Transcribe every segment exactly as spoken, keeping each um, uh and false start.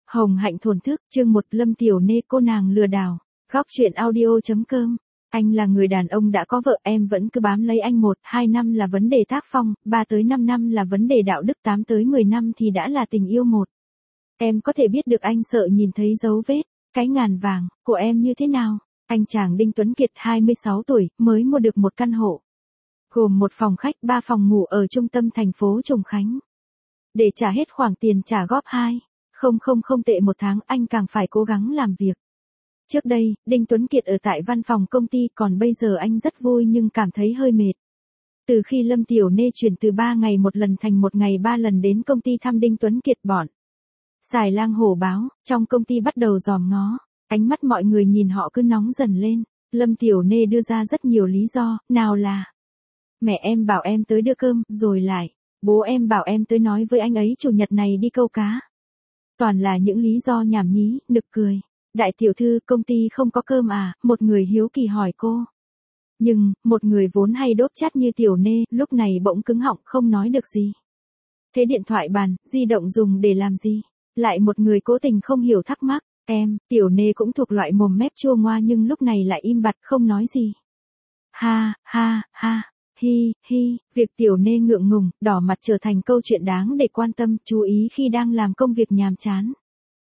Hồng hạnh thổn thức, chương một Lâm Tiểu Nê cô nàng lừa đảo. Góc truyện audio.com. Anh là người đàn ông đã có vợ, em vẫn cứ bám lấy anh. Một, hai năm là vấn đề tác phong, ba tới năm năm là vấn đề đạo đức, tám tới mười năm thì đã là tình yêu. Một, em có thể biết được anh sợ nhìn thấy dấu vết, cái ngàn vàng của em như thế nào. Anh chàng Đinh Tuấn Kiệt, hai mươi sáu tuổi, mới mua được một căn hộ gồm một phòng khách, ba phòng ngủ ở trung tâm thành phố Trùng Khánh. Để trả hết khoản tiền trả góp hai không không không tệ một tháng, anh càng phải cố gắng làm việc. Trước đây, Đinh Tuấn Kiệt ở tại văn phòng công ty, còn bây giờ anh rất vui nhưng cảm thấy hơi mệt. Từ khi Lâm Tiểu Nê chuyển từ ba ngày một lần thành một ngày ba lần đến công ty thăm Đinh Tuấn Kiệt, bọn xài lang hổ báo trong công ty bắt đầu dòm ngó. Ánh mắt mọi người nhìn họ cứ nóng dần lên. Lâm Tiểu Nê đưa ra rất nhiều lý do, nào là mẹ em bảo em tới đưa cơm, rồi lại bố em bảo em tới nói với anh ấy chủ nhật này đi câu cá. Toàn là những lý do nhảm nhí, nực cười. Đại tiểu thư, công ty không có cơm à? Một người hiếu kỳ hỏi cô. Nhưng, một người vốn hay đốt chát như Tiểu Nê, lúc này bỗng cứng họng không nói được gì. Thế điện thoại bàn, di động dùng để làm gì? Lại một người cố tình không hiểu thắc mắc. Em, Tiểu Nê cũng thuộc loại mồm mép chua ngoa nhưng lúc này lại im bặt không nói gì. Ha, ha, ha. Hi, hi, việc Tiểu Nê ngượng ngùng, đỏ mặt trở thành câu chuyện đáng để quan tâm, chú ý khi đang làm công việc nhàm chán.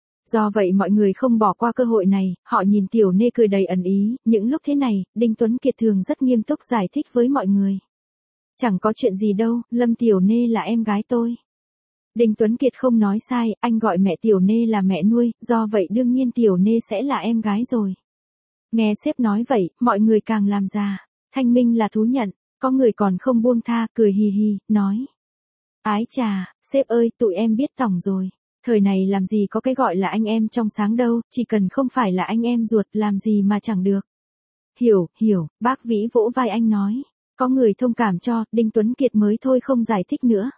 Do vậy mọi người không bỏ qua cơ hội này, họ nhìn Tiểu Nê cười đầy ẩn ý. Những lúc thế này, Đinh Tuấn Kiệt thường rất nghiêm túc giải thích với mọi người. Chẳng có chuyện gì đâu, Lâm Tiểu Nê là em gái tôi. Đinh Tuấn Kiệt không nói sai, anh gọi mẹ Tiểu Nê là mẹ nuôi, do vậy đương nhiên Tiểu Nê sẽ là em gái rồi. Nghe sếp nói vậy, mọi người càng làm già. Thanh minh là thú nhận. Có người còn không buông tha, cười hì hì, nói. Ái chà, sếp ơi, tụi em biết tỏng rồi. Thời này làm gì có cái gọi là anh em trong sáng đâu, chỉ cần không phải là anh em ruột, làm gì mà chẳng được. Hiểu, hiểu, bác Vĩ vỗ vai anh nói. Có người thông cảm cho, Đinh Tuấn Kiệt mới thôi không giải thích nữa.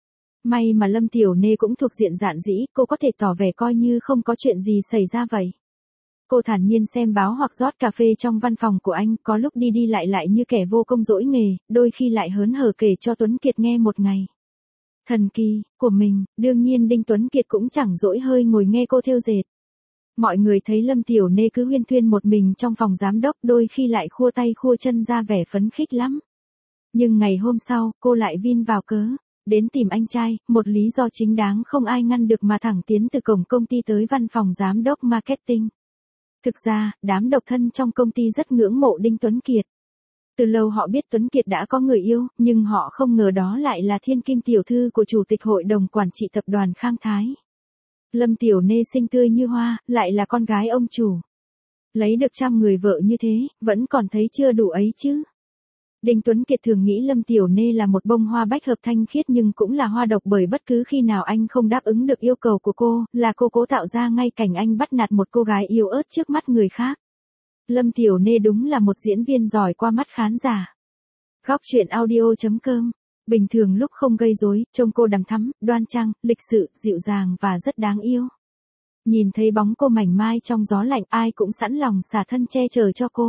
May mà Lâm Tiểu Nê cũng thuộc diện dạn dĩ, cô có thể tỏ vẻ coi như không có chuyện gì xảy ra vậy. Cô thản nhiên xem báo hoặc rót cà phê trong văn phòng của anh, có lúc đi đi lại lại như kẻ vô công dỗi nghề, đôi khi lại hớn hở kể cho Tuấn Kiệt nghe một ngày thần kỳ của mình. Đương nhiên Đinh Tuấn Kiệt cũng chẳng dỗi hơi ngồi nghe cô thêu dệt. Mọi người thấy Lâm Tiểu Nê cứ huyên thuyên một mình trong phòng giám đốc, đôi khi lại khua tay khua chân ra vẻ phấn khích lắm. Nhưng ngày hôm sau, cô lại vin vào cớ đến tìm anh trai, một lý do chính đáng không ai ngăn được mà thẳng tiến từ cổng công ty tới văn phòng giám đốc marketing. Thực ra, đám độc thân trong công ty rất ngưỡng mộ Đinh Tuấn Kiệt. Từ lâu họ biết Tuấn Kiệt đã có người yêu, nhưng họ không ngờ đó lại là thiên kim tiểu thư của chủ tịch hội đồng quản trị tập đoàn Khang Thái. Lâm Tiểu Nê xinh tươi như hoa, lại là con gái ông chủ. Lấy được trăm người vợ như thế, vẫn còn thấy chưa đủ ấy chứ. Đinh Tuấn Kiệt thường nghĩ Lâm Tiểu Nê là một bông hoa bách hợp thanh khiết nhưng cũng là hoa độc, bởi bất cứ khi nào anh không đáp ứng được yêu cầu của cô, là cô cố tạo ra ngay cảnh anh bắt nạt một cô gái yếu ớt trước mắt người khác. Lâm Tiểu Nê đúng là một diễn viên giỏi qua mắt khán giả. Góc truyện audio.com. Bình thường lúc không gây rối, trông cô đằm thắm, đoan trang, lịch sự, dịu dàng và rất đáng yêu. Nhìn thấy bóng cô mảnh mai trong gió lạnh, ai cũng sẵn lòng xả thân che chở cho cô.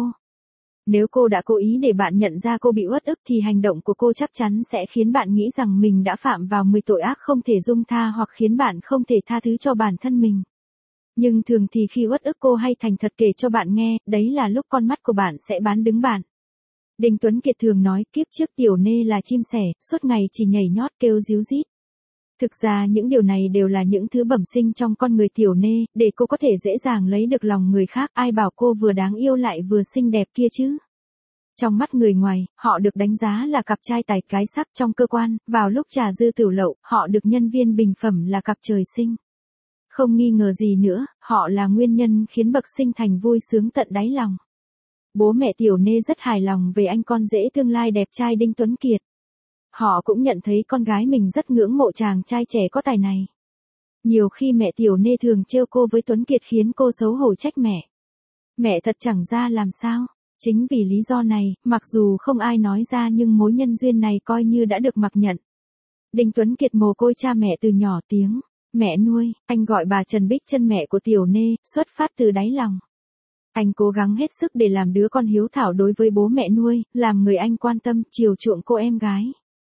Nếu cô đã cố ý để bạn nhận ra cô bị uất ức thì hành động của cô chắc chắn sẽ khiến bạn nghĩ rằng mình đã phạm vào mười tội ác không thể dung tha, hoặc khiến bạn không thể tha thứ cho bản thân mình. Nhưng thường thì khi uất ức cô hay thành thật kể cho bạn nghe, đấy là lúc con mắt của bạn sẽ bán đứng bạn. Đinh Tuấn Kiệt thường nói kiếp trước Tiểu Nê là chim sẻ, suốt ngày chỉ nhảy nhót kêu ríu rít. Thực ra những điều này đều là những thứ bẩm sinh trong con người Tiểu Nê, để cô có thể dễ dàng lấy được lòng người khác. Ai bảo cô vừa đáng yêu lại vừa xinh đẹp kia chứ. Trong mắt người ngoài, họ được đánh giá là cặp trai tài gái sắc. Trong cơ quan, vào lúc trà dư tiểu lậu, họ được nhân viên bình phẩm là cặp trời sinh. Không nghi ngờ gì nữa, họ là nguyên nhân khiến bậc sinh thành vui sướng tận đáy lòng. Bố mẹ Tiểu Nê rất hài lòng về anh con rể tương lai đẹp trai Đinh Tuấn Kiệt. Họ cũng nhận thấy con gái mình rất ngưỡng mộ chàng trai trẻ có tài này. Nhiều khi mẹ Tiểu Nê thường trêu cô với Tuấn Kiệt khiến cô xấu hổ trách mẹ. Mẹ thật chẳng ra làm sao. Chính vì lý do này, mặc dù không ai nói ra nhưng mối nhân duyên này coi như đã được mặc nhận. Đinh Tuấn Kiệt mồ côi cha mẹ từ nhỏ, tiếng mẹ nuôi, anh gọi bà Trần Bích Chân mẹ của Tiểu Nê, xuất phát từ đáy lòng. Anh cố gắng hết sức để làm đứa con hiếu thảo đối với bố mẹ nuôi, làm người anh quan tâm, chiều chuộng cô em gái.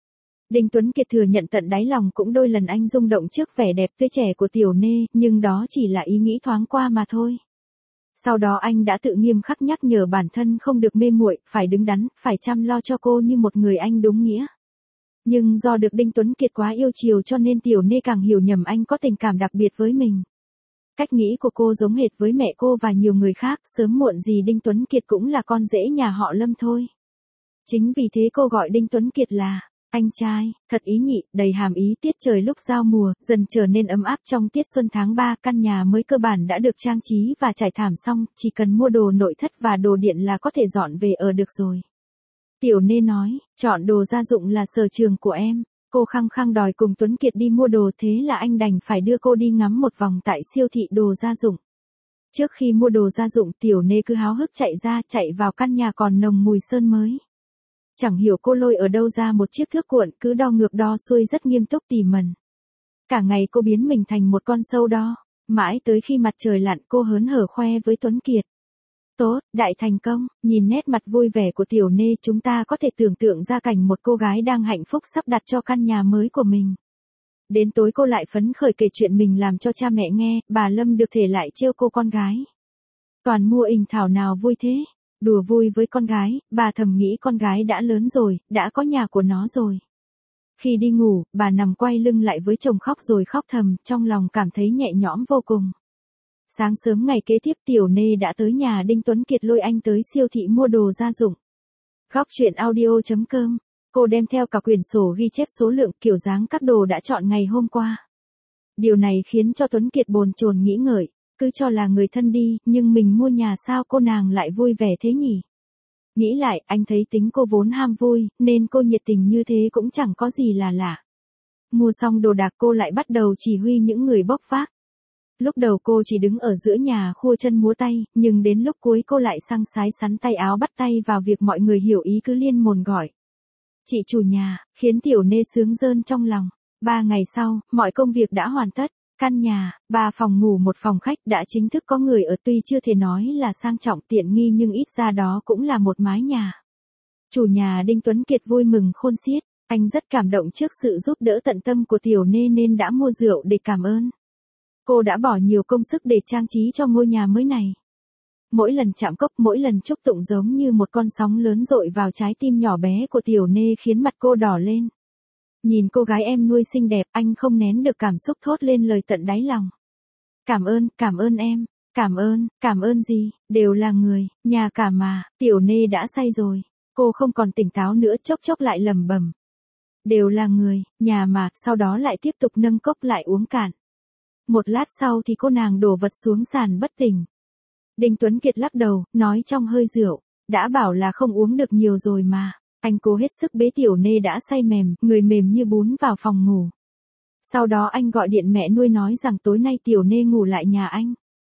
Đinh Tuấn Kiệt thừa nhận tận đáy lòng cũng đôi lần anh rung động trước vẻ đẹp tươi trẻ của Tiểu Nê, nhưng đó chỉ là ý nghĩ thoáng qua mà thôi. Sau đó anh đã tự nghiêm khắc nhắc nhở bản thân không được mê muội, phải đứng đắn, phải chăm lo cho cô như một người anh đúng nghĩa. Nhưng do được Đinh Tuấn Kiệt quá yêu chiều cho nên Tiểu Nê càng hiểu nhầm anh có tình cảm đặc biệt với mình. Cách nghĩ của cô giống hệt với mẹ cô và nhiều người khác, sớm muộn gì Đinh Tuấn Kiệt cũng là con rể nhà họ Lâm thôi. Chính vì thế cô gọi Đinh Tuấn Kiệt là anh trai, thật ý nhị, đầy hàm ý. Tiết trời lúc giao mùa, dần trở nên ấm áp trong tiết xuân tháng ba, căn nhà mới cơ bản đã được trang trí và trải thảm xong, chỉ cần mua đồ nội thất và đồ điện là có thể dọn về ở được rồi. Tiểu Nê nói, chọn đồ gia dụng là sở trường của em. Cô khăng khăng đòi cùng Tuấn Kiệt đi mua đồ, thế là anh đành phải đưa cô đi ngắm một vòng tại siêu thị đồ gia dụng. Trước khi mua đồ gia dụng, Tiểu Nê cứ háo hức chạy ra, chạy vào căn nhà còn nồng mùi sơn mới. Chẳng hiểu cô lôi ở đâu ra một chiếc thước cuộn, cứ đo ngược đo xuôi rất nghiêm túc tỉ mẩn. Cả ngày cô biến mình thành một con sâu đo, mãi tới khi mặt trời lặn cô hớn hở khoe với Tuấn Kiệt. Tốt, đại thành công. Nhìn nét mặt vui vẻ của Tiểu Nê, chúng ta có thể tưởng tượng ra cảnh một cô gái đang hạnh phúc sắp đặt cho căn nhà mới của mình. Đến tối cô lại phấn khởi kể chuyện mình làm cho cha mẹ nghe, bà Lâm được thể lại trêu cô con gái. Toàn mua ình thảo nào vui thế? Đùa vui với con gái, bà thầm nghĩ con gái đã lớn rồi, đã có nhà của nó rồi. Khi đi ngủ, bà nằm quay lưng lại với chồng khóc rồi khóc thầm, trong lòng cảm thấy nhẹ nhõm vô cùng. Sáng sớm ngày kế tiếp Tiểu Nê đã tới nhà Đinh Tuấn Kiệt lôi anh tới siêu thị mua đồ gia dụng. Góc truyện audio chấm com, cô đem theo cả quyển sổ ghi chép số lượng, kiểu dáng các đồ đã chọn ngày hôm qua. Điều này khiến cho Tuấn Kiệt bồn chồn nghĩ ngợi, cứ cho là người thân đi, nhưng mình mua nhà sao cô nàng lại vui vẻ thế nhỉ? Nghĩ lại, anh thấy tính cô vốn ham vui, nên cô nhiệt tình như thế cũng chẳng có gì là lạ. Mua xong đồ đạc cô lại bắt đầu chỉ huy những người bốc vác. Lúc đầu cô chỉ đứng ở giữa nhà khua chân múa tay, nhưng đến lúc cuối cô lại sang sái sắn tay áo bắt tay vào việc mọi người hiểu ý cứ liên mồn gọi. Chị chủ nhà, khiến Tiểu Nê sướng rơn trong lòng. Ba ngày sau, mọi công việc đã hoàn tất. Căn nhà, ba phòng ngủ một phòng khách đã chính thức có người ở, tuy chưa thể nói là sang trọng tiện nghi nhưng ít ra đó cũng là một mái nhà. Chủ nhà Đinh Tuấn Kiệt vui mừng khôn xiết, anh rất cảm động trước sự giúp đỡ tận tâm của Tiểu Nê nên đã mua rượu để cảm ơn. Cô đã bỏ nhiều công sức để trang trí cho ngôi nhà mới này. Mỗi lần chạm cốc, mỗi lần chúc tụng giống như một con sóng lớn dội vào trái tim nhỏ bé của Tiểu Nê khiến mặt cô đỏ lên. Nhìn cô gái em nuôi xinh đẹp, anh không nén được cảm xúc thốt lên lời tận đáy lòng. Cảm ơn, cảm ơn em, cảm ơn, cảm ơn gì, đều là người, nhà cả mà. Tiểu Nê đã say rồi, cô không còn tỉnh táo nữa, chốc chốc lại lẩm bẩm. Đều là người, nhà mà, sau đó lại tiếp tục nâng cốc lại uống cạn. Một lát sau thì cô nàng đổ vật xuống sàn bất tỉnh. Đinh Tuấn Kiệt lắc đầu, nói trong hơi rượu, đã bảo là không uống được nhiều rồi mà. Anh cố hết sức bế Tiểu Nê đã say mềm, người mềm như bún vào phòng ngủ. Sau đó anh gọi điện mẹ nuôi nói rằng tối nay Tiểu Nê ngủ lại nhà anh.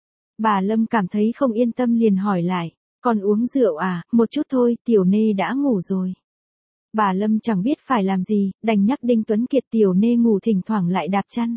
Bà Lâm cảm thấy không yên tâm liền hỏi lại, còn uống rượu à? Một chút thôi, Tiểu Nê đã ngủ rồi. Bà Lâm chẳng biết phải làm gì, đành nhắc Đinh Tuấn Kiệt Tiểu Nê ngủ thỉnh thoảng lại đạp chăn.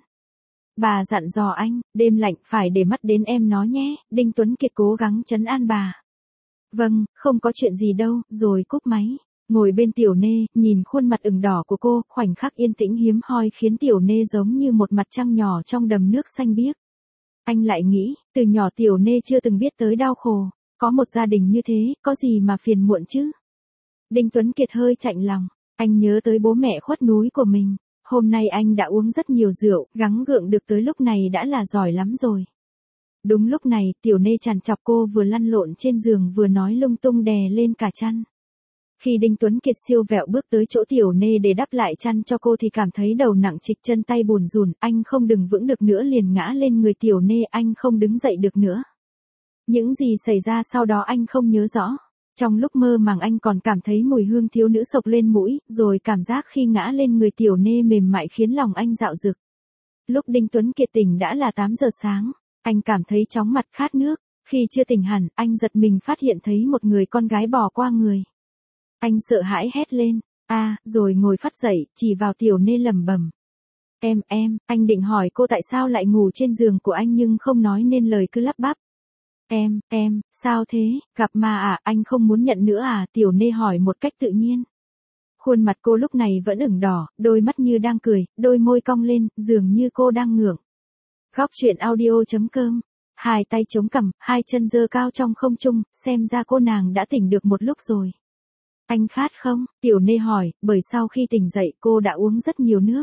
Bà dặn dò anh, đêm lạnh phải để mắt đến em nó nhé. Đinh Tuấn Kiệt cố gắng trấn an bà. Vâng, không có chuyện gì đâu, rồi cúp máy. Ngồi bên Tiểu Nê, nhìn khuôn mặt ửng đỏ của cô, khoảnh khắc yên tĩnh hiếm hoi khiến Tiểu Nê giống như một mặt trăng nhỏ trong đầm nước xanh biếc. Anh lại nghĩ, từ nhỏ Tiểu Nê chưa từng biết tới đau khổ, có một gia đình như thế, có gì mà phiền muộn chứ? Đinh Tuấn Kiệt hơi chạnh lòng, anh nhớ tới bố mẹ khuất núi của mình. Hôm nay anh đã uống rất nhiều rượu, gắng gượng được tới lúc này đã là giỏi lắm rồi. Đúng lúc này, Tiểu Nê trằn trọc cô vừa lăn lộn trên giường vừa nói lung tung đè lên cả chăn. Khi Đinh Tuấn Kiệt siêu vẹo bước tới chỗ Tiểu Nê để đắp lại chăn cho cô thì cảm thấy đầu nặng trịch, chân tay bùn rùn, anh không đứng vững được nữa liền ngã lên người Tiểu Nê, anh không đứng dậy được nữa. Những gì xảy ra sau đó anh không nhớ rõ. Trong lúc mơ màng anh còn cảm thấy mùi hương thiếu nữ sộc lên mũi, rồi cảm giác khi ngã lên người Tiểu Nê mềm mại khiến lòng anh dạo dực. Lúc Đinh Tuấn Kiệt tỉnh đã là tám giờ sáng, anh cảm thấy chóng mặt khát nước, khi chưa tỉnh hẳn, anh giật mình phát hiện thấy một người con gái bò qua người. Anh sợ hãi hét lên, a, à, rồi ngồi phắt dậy, chỉ vào Tiểu Nê lẩm bẩm. Em, em, anh định hỏi cô tại sao lại ngủ trên giường của anh nhưng không nói nên lời cứ lắp bắp. Em, em, sao thế, gặp ma à, anh không muốn nhận nữa à? Tiểu Nê hỏi một cách tự nhiên. Khuôn mặt cô lúc này vẫn ửng đỏ, đôi mắt như đang cười, đôi môi cong lên, dường như cô đang ngượng. Góc truyện audio.com. Hai tay chống cằm, hai chân giơ cao trong không trung, xem ra cô nàng đã tỉnh được một lúc rồi. Anh khát không? Tiểu Nê hỏi, bởi sau khi tỉnh dậy cô đã uống rất nhiều nước.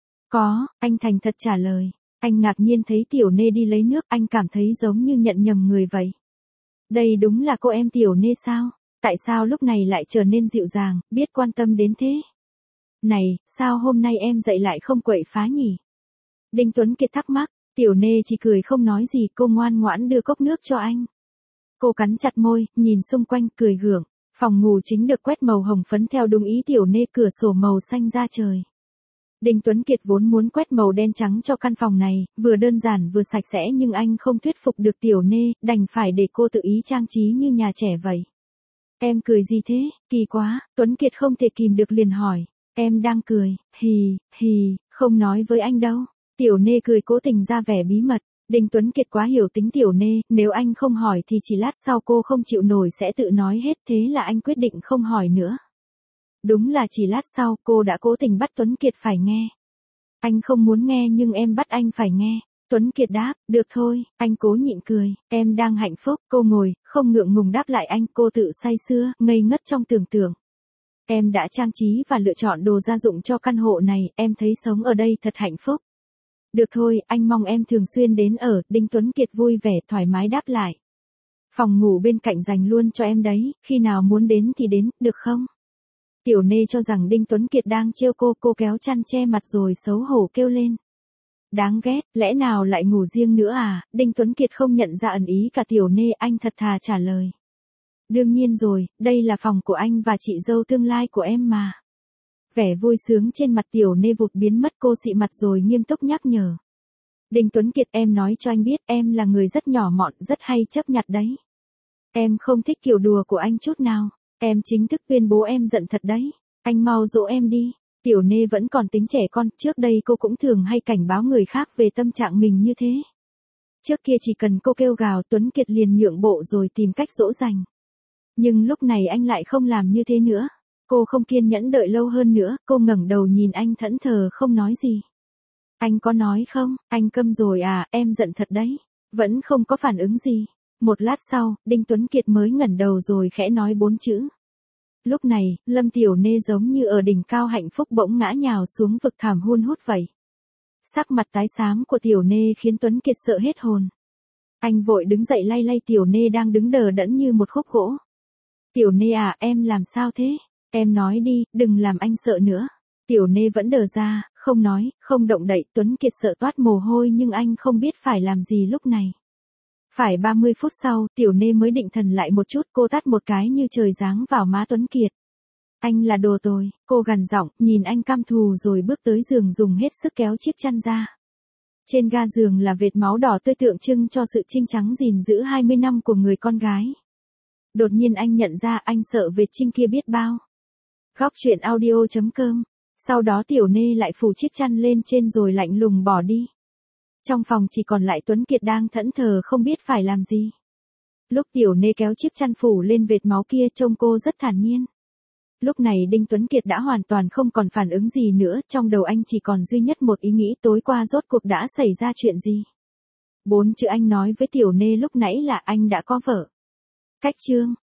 Có, anh thành thật trả lời. Anh ngạc nhiên thấy Tiểu Nê đi lấy nước, anh cảm thấy giống như nhận nhầm người vậy. Đây đúng là cô em Tiểu Nê sao? Tại sao lúc này lại trở nên dịu dàng, biết quan tâm đến thế? Này, sao hôm nay em dậy lại không quậy phá nhỉ? Đinh Tuấn Kiệt thắc mắc, Tiểu Nê chỉ cười không nói gì, cô ngoan ngoãn đưa cốc nước cho anh. Cô cắn chặt môi, nhìn xung quanh, cười gượng. Phòng ngủ chính được quét màu hồng phấn theo đúng ý Tiểu Nê, cửa sổ màu xanh da trời. Đinh Tuấn Kiệt vốn muốn quét màu đen trắng cho căn phòng này, vừa đơn giản vừa sạch sẽ, nhưng anh không thuyết phục được Tiểu Nê, đành phải để cô tự ý trang trí như nhà trẻ vậy. Em cười gì thế, kỳ quá, Tuấn Kiệt không thể kìm được liền hỏi. Em đang cười, hì, hì, không nói với anh đâu. Tiểu Nê cười cố tình ra vẻ bí mật. Đinh Tuấn Kiệt quá hiểu tính Tiểu Nê, nếu anh không hỏi thì chỉ lát sau cô không chịu nổi sẽ tự nói hết, thế là anh quyết định không hỏi nữa. Đúng là chỉ lát sau cô đã cố tình bắt Tuấn Kiệt phải nghe. Anh không muốn nghe nhưng em bắt anh phải nghe. Tuấn Kiệt đáp, được thôi, anh cố nhịn cười, em đang hạnh phúc. Cô ngồi, không ngượng ngùng đáp lại anh, cô tự say sưa, ngây ngất trong tưởng tượng. Em đã trang trí và lựa chọn đồ gia dụng cho căn hộ này, em thấy sống ở đây thật hạnh phúc. Được thôi, anh mong em thường xuyên đến ở. Đinh Tuấn Kiệt vui vẻ thoải mái đáp lại. Phòng ngủ bên cạnh dành luôn cho em đấy, khi nào muốn đến thì đến, được không? Tiểu Nê cho rằng Đinh Tuấn Kiệt đang trêu cô, cô kéo chăn che mặt rồi xấu hổ kêu lên. Đáng ghét, lẽ nào lại ngủ riêng nữa à? Đinh Tuấn Kiệt không nhận ra ẩn ý cả Tiểu Nê, anh thật thà trả lời. Đương nhiên rồi, đây là phòng của anh và chị dâu tương lai của em mà. Vẻ vui sướng trên mặt Tiểu Nê vụt biến mất, cô xị mặt rồi nghiêm túc nhắc nhở. Đinh Tuấn Kiệt, em nói cho anh biết em là người rất nhỏ mọn, rất hay chấp nhặt đấy. Em không thích kiểu đùa của anh chút nào. Em chính thức tuyên bố em giận thật đấy. Anh mau dỗ em đi. Tiểu Nê vẫn còn tính trẻ con, trước đây cô cũng thường hay cảnh báo người khác về tâm trạng mình như thế. Trước kia chỉ cần cô kêu gào Tuấn Kiệt liền nhượng bộ rồi tìm cách dỗ dành. Nhưng lúc này anh lại không làm như thế nữa. Cô không kiên nhẫn đợi lâu hơn nữa, cô ngẩng đầu nhìn anh thẫn thờ không nói gì. Anh có nói không, anh câm rồi à, em giận thật đấy. Vẫn không có phản ứng gì. Một lát sau, Đinh Tuấn Kiệt mới ngẩng đầu rồi khẽ nói bốn chữ. Lúc này, Lâm Tiểu Nê giống như ở đỉnh cao hạnh phúc bỗng ngã nhào xuống vực thẳm hun hút vậy. Sắc mặt tái xám của Tiểu Nê khiến Tuấn Kiệt sợ hết hồn. Anh vội đứng dậy lay lay Tiểu Nê đang đứng đờ đẫn như một khúc gỗ. Tiểu Nê à, em làm sao thế? Em nói đi, đừng làm anh sợ nữa. Tiểu Nê vẫn đờ ra, không nói, không động đậy. Tuấn Kiệt sợ toát mồ hôi nhưng anh không biết phải làm gì lúc này. Phải ba mươi phút sau, Tiểu Nê mới định thần lại một chút, cô tát một cái như trời giáng vào má Tuấn Kiệt. Anh là đồ tồi, cô gằn giọng, nhìn anh căm thù rồi bước tới giường dùng hết sức kéo chiếc chăn ra. Trên ga giường là vệt máu đỏ tươi tượng trưng cho sự trinh trắng gìn giữ hai mươi năm của người con gái. Đột nhiên anh nhận ra anh sợ vệt trinh kia biết bao. Góc truyện audio.com. Sau đó Tiểu Nê lại phủ chiếc chăn lên trên rồi lạnh lùng bỏ đi. Trong phòng chỉ còn lại Tuấn Kiệt đang thẫn thờ không biết phải làm gì. Lúc Tiểu Nê kéo chiếc chăn phủ lên vệt máu kia trông cô rất thản nhiên. Lúc này Đinh Tuấn Kiệt đã hoàn toàn không còn phản ứng gì nữa, trong đầu anh chỉ còn duy nhất một ý nghĩ tối qua rốt cuộc đã xảy ra chuyện gì. Bốn chữ anh nói với Tiểu Nê lúc nãy là anh đã có vợ. Cách chương.